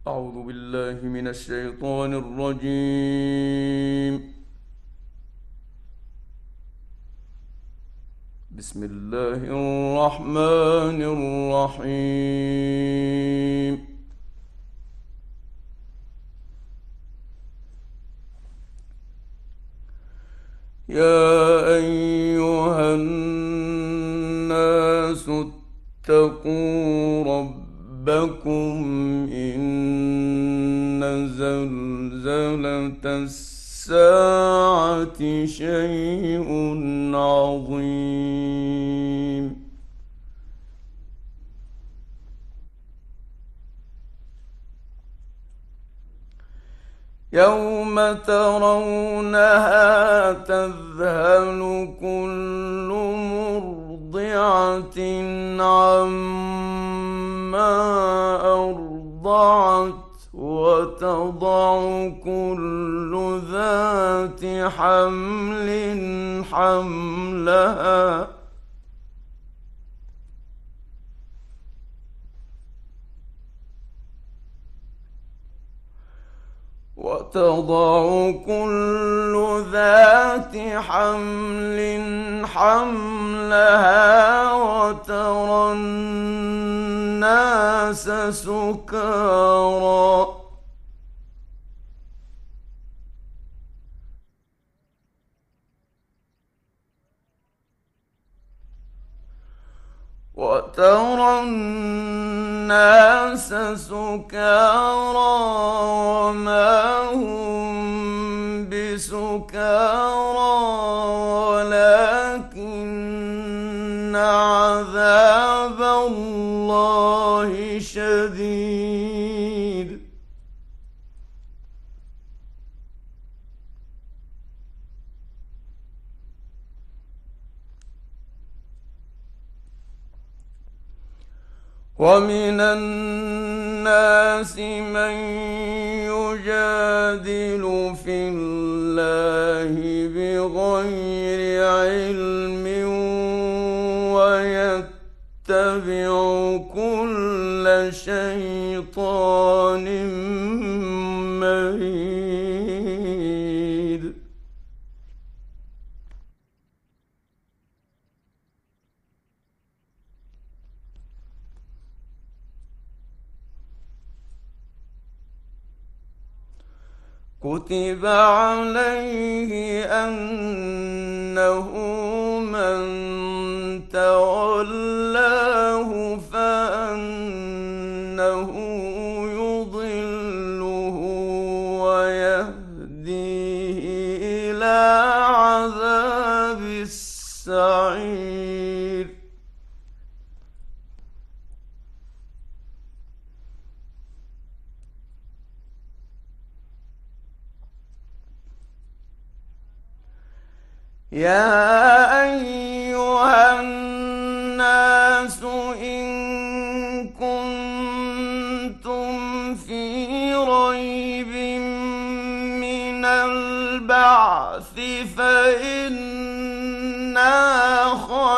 أعوذ بالله من الشيطان الرجيم. بسم الله الرحمن الرحيم. يا أيها الناس اتقوا ربكم إن زلزلة الساعة شيء عظيم. يوم ترونها تذهل كل مرضعة عما أرضعت وتضع كل ذات حمل حملها وترى الناس سكارى وما هم بسكارى ولكن عذاب الله شديد. ومن الناس من يجادل في الله بغير علم ويتبع كل شيطان مريد. كتب عليه أنه من تولاه فأنه يضله ويهديه إلى عذاب السعير. يا أيها الناس إن كنتم في ريب من البعث فإنا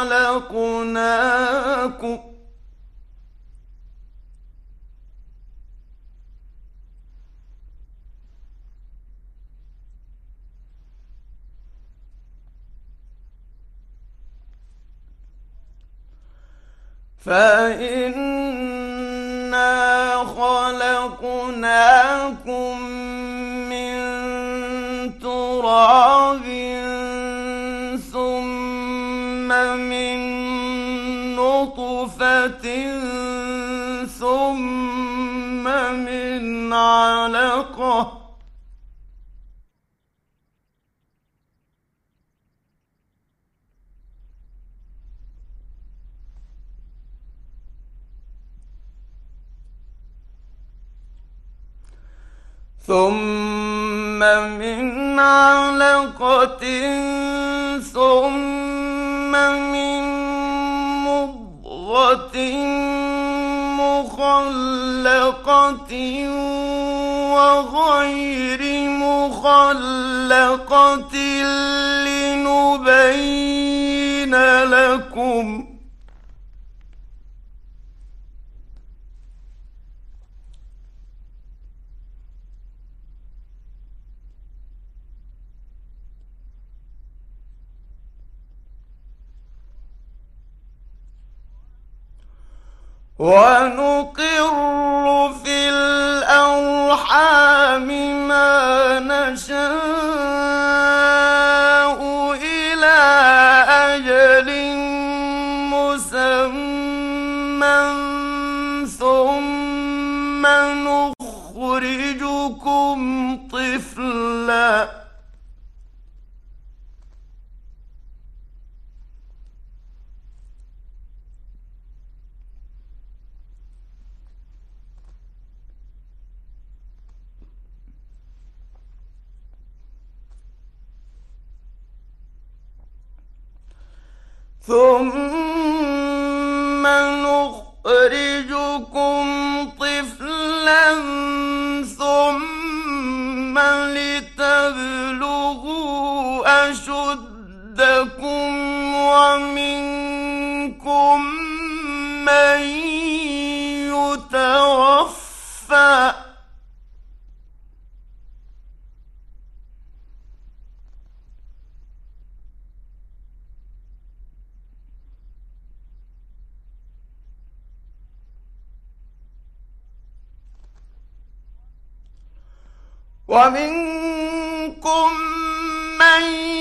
خلقناكم من تراب ثم من نطفة ثم من علقة ثم من علقة ثم من مضغة مخلقة وغير مخلقة لنبين لكم. ونقر في الأرحام ما نشاء إلى أجل مسمى ثم نخرجكم طفلا ثم نخرجكم طفلا ثم لتبلغوا أشدكم ومنكم من يتوفى ومنكم من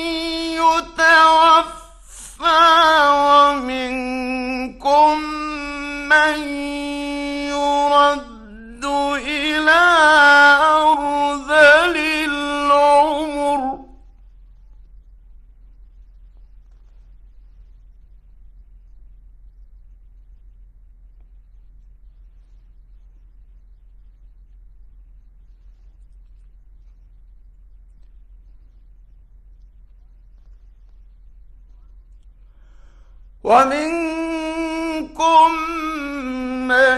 يتوفى ومنكم من يرد إلى أرذل العمر ومنكم من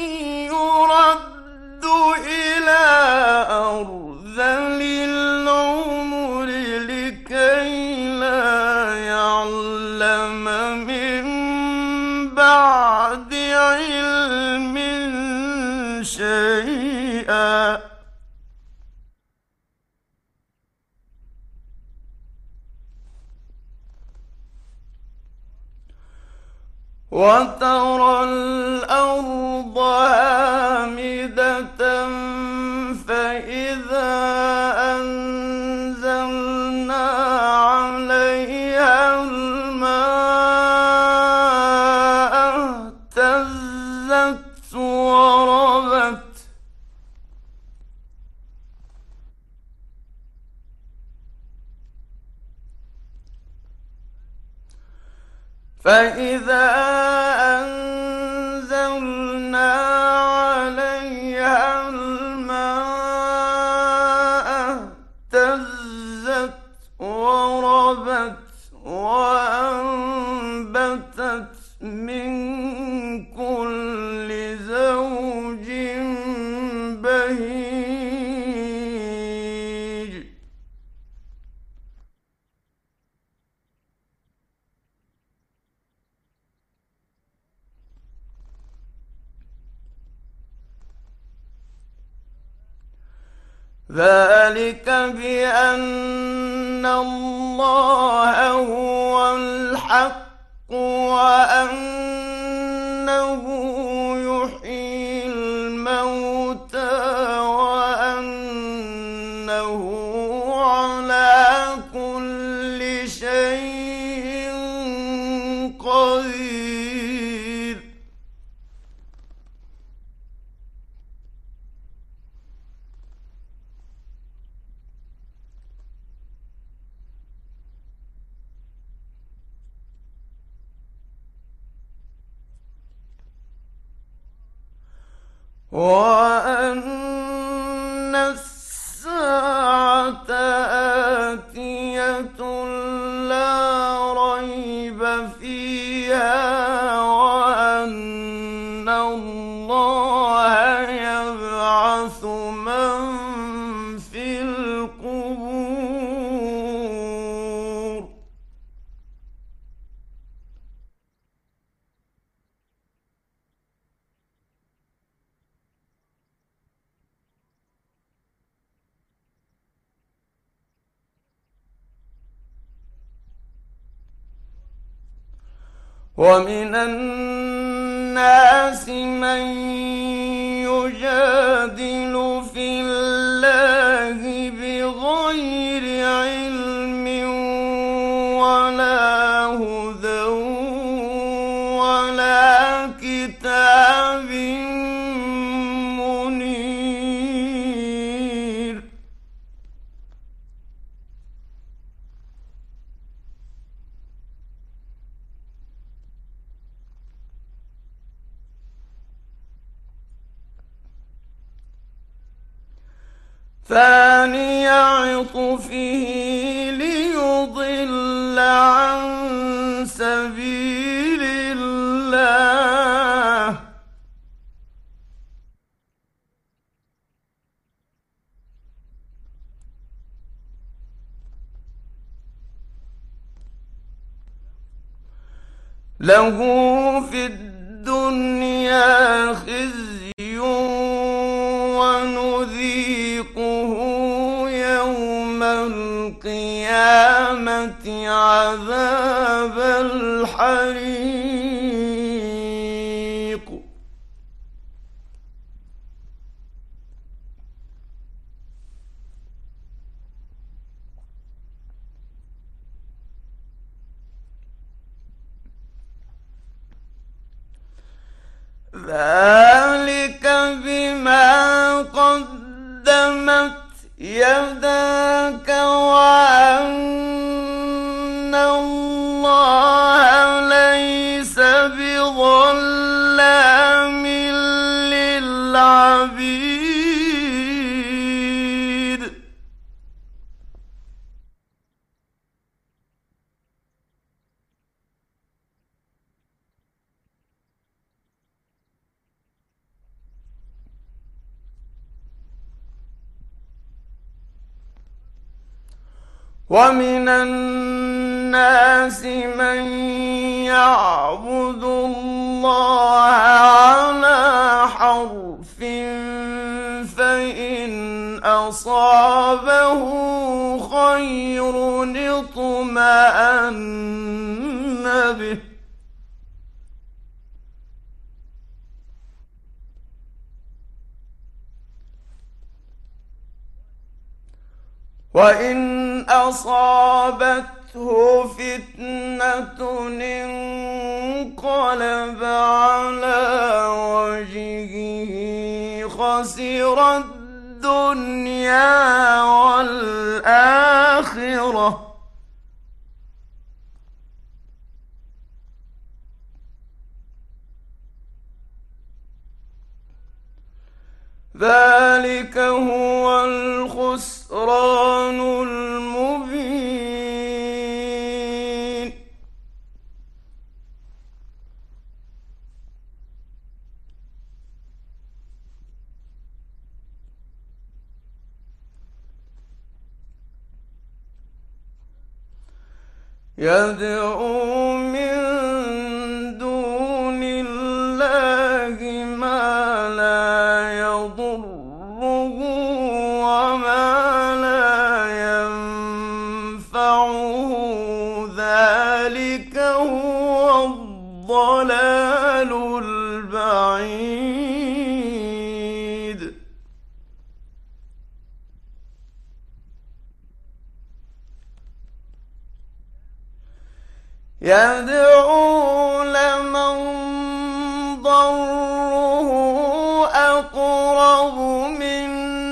يرد إلى أرذل العمر لكي لا يعلم من بعد علم شيئا وترى الأرض هامدة فإذا أنزلنا عليها الماء اهتزت وربت فإذا أنزلنا عليها الماء اهتزت وربت وأنبتت من كل زوج بهيج ذلك بأن الله هو الحق وأنه يحيي الموتى وأنه على كل شيء قدير وأن الساعة آتية لا ريب فيها وأن الله يبعث من في القبور ومن الناس الناس من يجادل في الله بغير علم ولا هدى ولا كتاب منير. ثاني عطفه ليضل عن سبيل الله له في الدنيا خزي ونذيقه يوم القيامة عذاب الحريق. ذلك بما قدمت يداك وأن الله ليس بظلام للعبيد. ومن الناس من يعبد الله على حرف فإن أصابه خير اطمأن به وإن أصابته فتنة انقلب على وجهه خسر الدنيا والآخرة ذلك هو الخسران المبين. يدعو من دون الله ما لا يضره وما لا ينفعه ذلك هو الضلال البعيد. يدعو لمن ضره أقرب من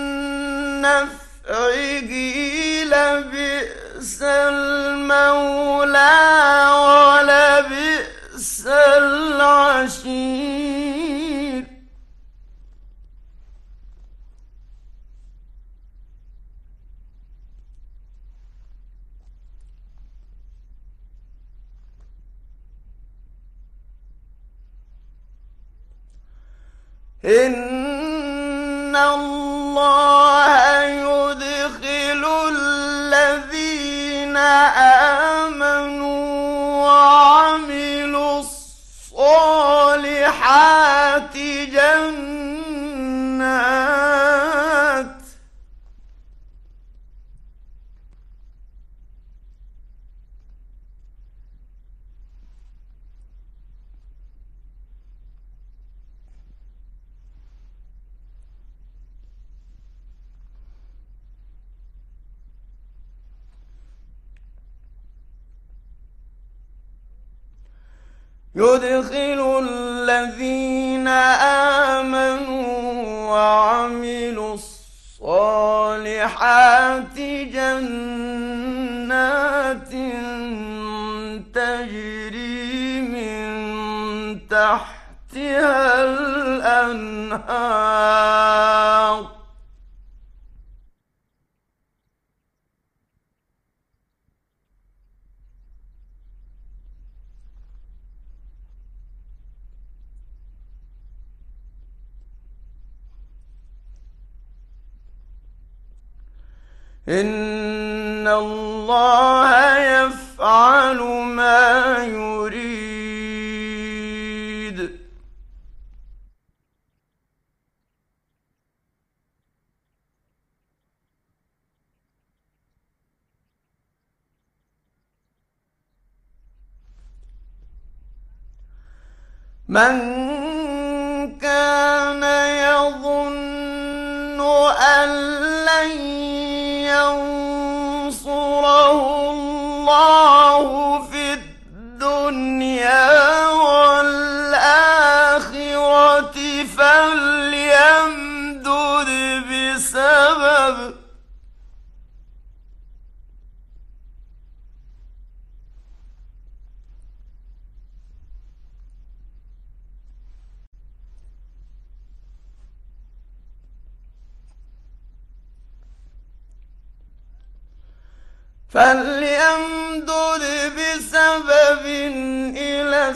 نفعه لبئس المولى ولبئس العشير. إن الله يدخل الذين آمنوا وعملوا الصالحات جنات يدخل الذين آمنوا وعملوا الصالحات جنات تجري من تحتها الأنهار إن الله يفعل ما يريد من كان يظن أن لن ينصره الله في الدنيا والآخرة فليمدد بسبب إلى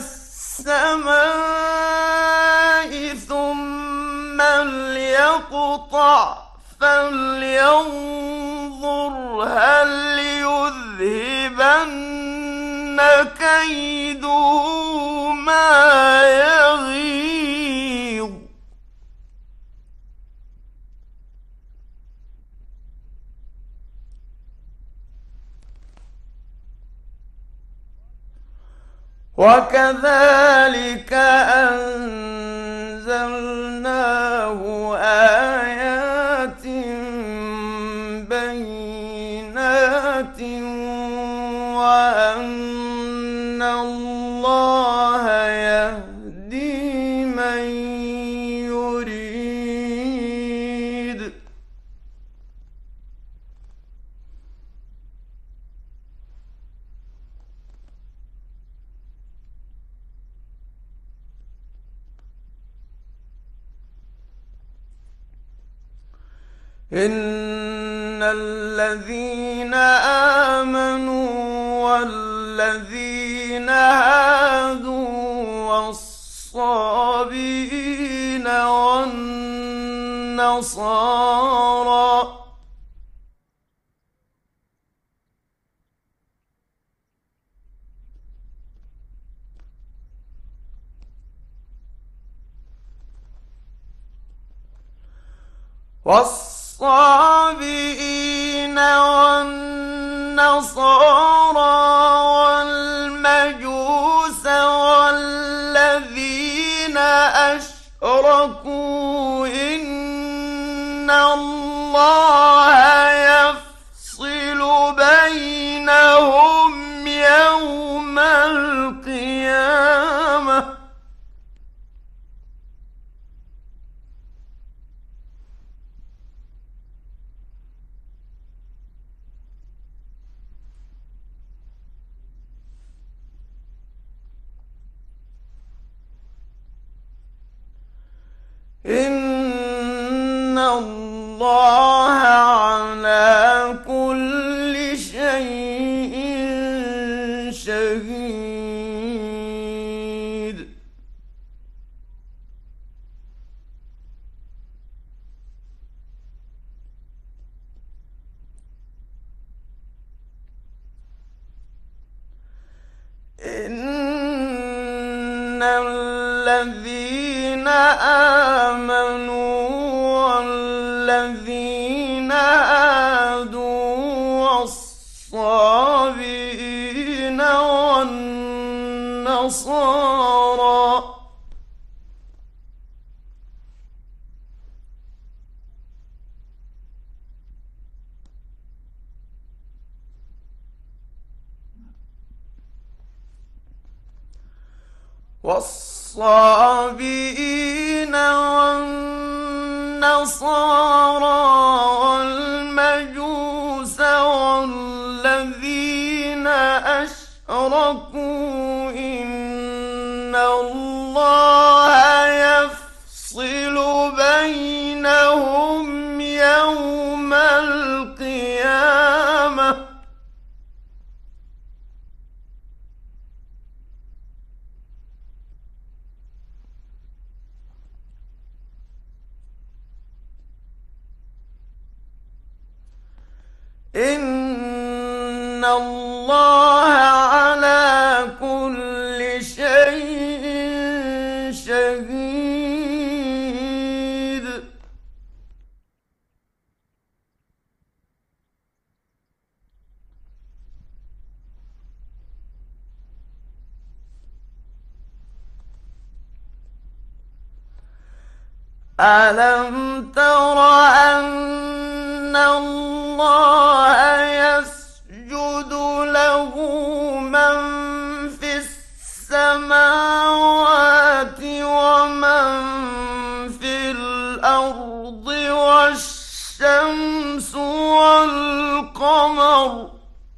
السماء ثم ليقطع فلينظر هل يذهبن كيده ما يغيظ وكذلك أنزلناه آيات بينات وأن الله يهدي من يريد إن الذين آمنوا والذين هادوا والصابئين والنصارى والمجوس والذين أشركوا إن الله يفصل بينهم يوم القيامة إن الله على كل شيء شهيد إن الذين آمنوا والذين هادوا والصابئين والنصارى والصابئين والنصارى والمجوس والذين أشركوا إن الله يفصل بينهم يوم القيامة. إن الله على كل شيء شهيد. ألم تر أن الله يسجد له من في السماوات ومن في الأرض والشمس والقمر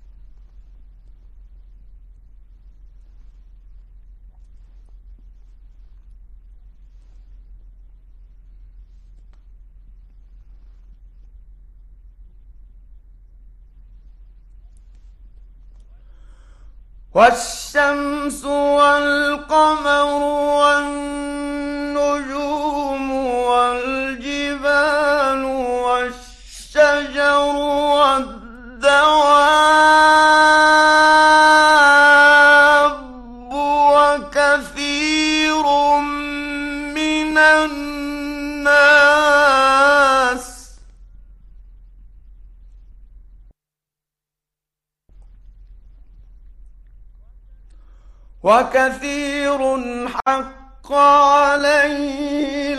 والشمس والقمر والنجوم والجبال والشجر والدواب وكثير من الناس وكثير حق عليه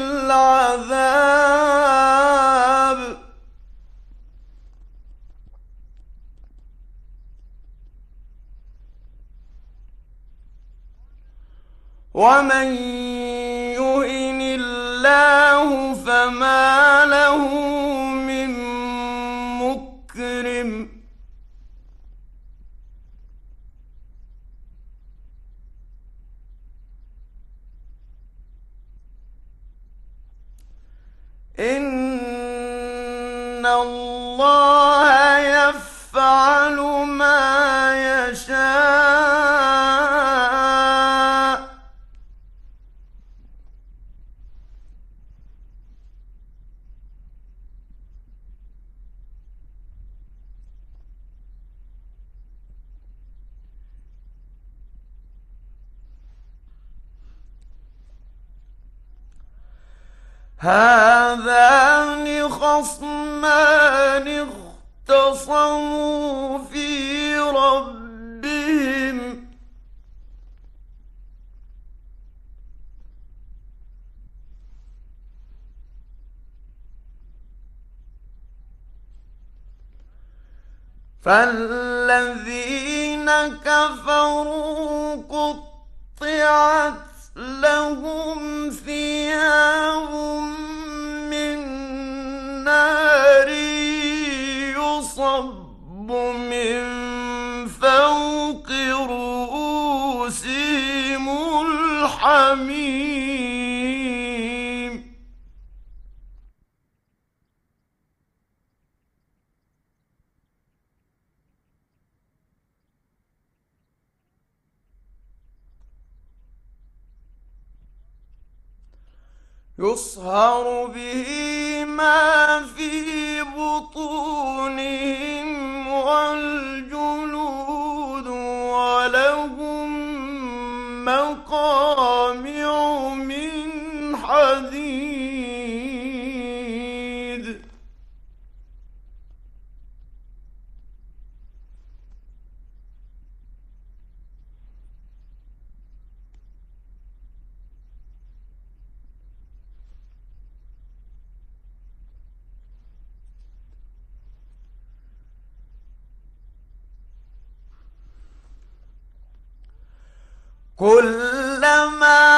العذاب. ومن يهن الله فما له من مكرم. إن الله يفعل ما يشاء. هذان خصمان اختصموا في ربهم فالذين كفروا قطعت لهم ثياب من نار يصب من فوق رؤوسهم الحميم. يصهر به ما في بطونهم والجلود ولهم مقامع من حديد. كلما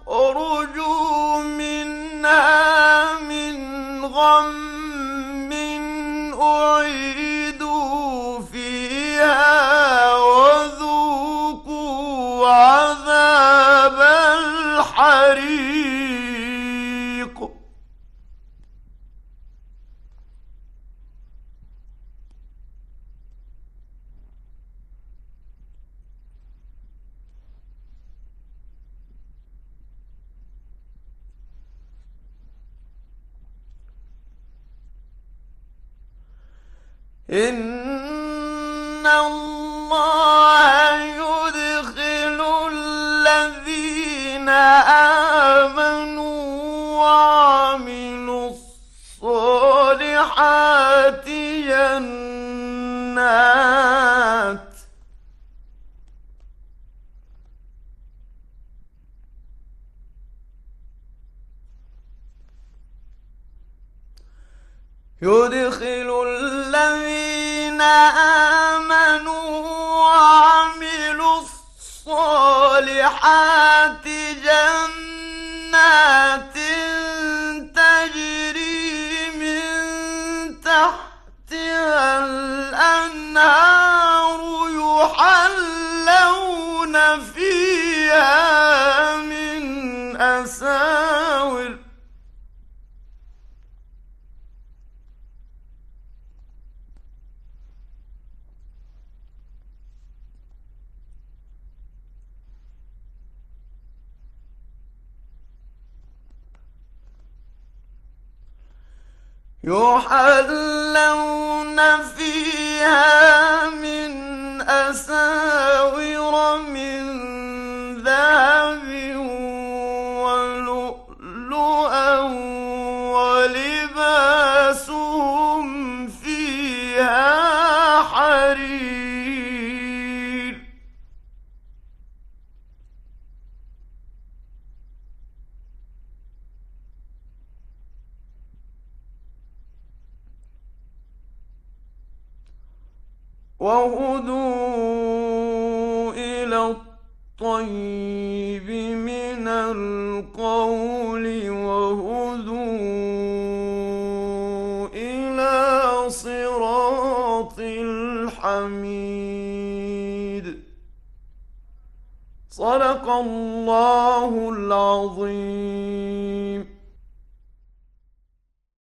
يخرجوا منها من غم أعيدوا فيها وذوقوا عذاب الحريق. إن الله يدخل الذين آمنوا وعملوا الصالحات جنات يدخل الذين آمنوا وعملوا الصالحات جنات تجري من تحتها الأنهار يحلون فيها من أساور يحلون فيها من أساور من ذهب ولؤلؤا ولباسهم فيها حرير. وهدوا إلى الطيب من القول وهدوا إلى صراط الحميد. صدق الله العظيم.